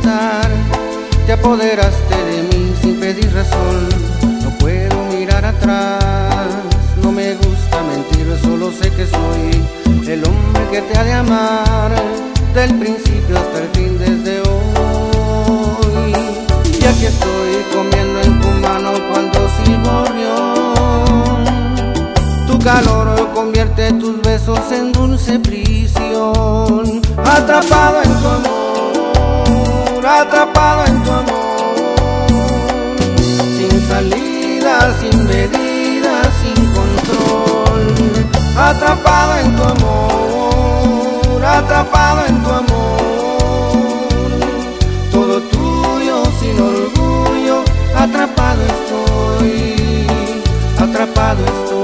empezar, te apoderaste de mí sin pedir razón. No puedo mirar atrás, no me gusta mentir, solo sé que soy el hombre que te ha de amar, del principio hasta el fin, desde hoy. Y aquí estoy comiendo en tu mano cual dócil gorrión. Tu calor convierte tus besos en dulce prisión. Atrapado en tu amor, atrapado en tu amor, sin salida, sin medida, sin control. Atrapado en tu amor, atrapado en tu amor, todo tuyo sin orgullo. Atrapado estoy, atrapado estoy.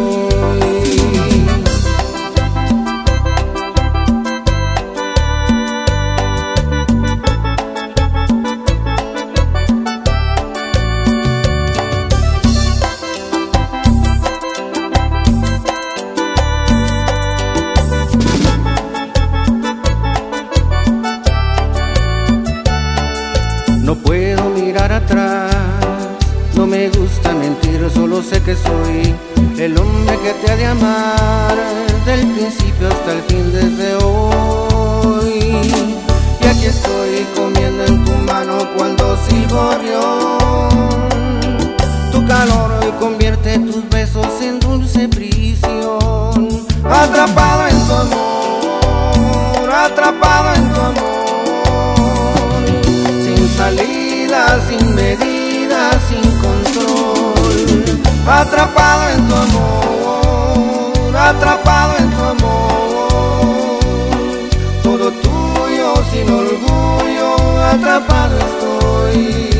No puedo mirar atrás, no me gusta mentir, solo sé que soy el hombre que te ha de amar, del principio hasta el fin, desde hoy. Y aquí estoy comiendo en tu mano cual dócil gorrión. Tu calor convierte tus besos en dulce prisión. Atrapado en tu amor, atrapado en tu amor, salida, sin medida, sin control. Atrapado en tu amor, atrapado en tu amor, todo tuyo sin orgullo. Atrapado estoy.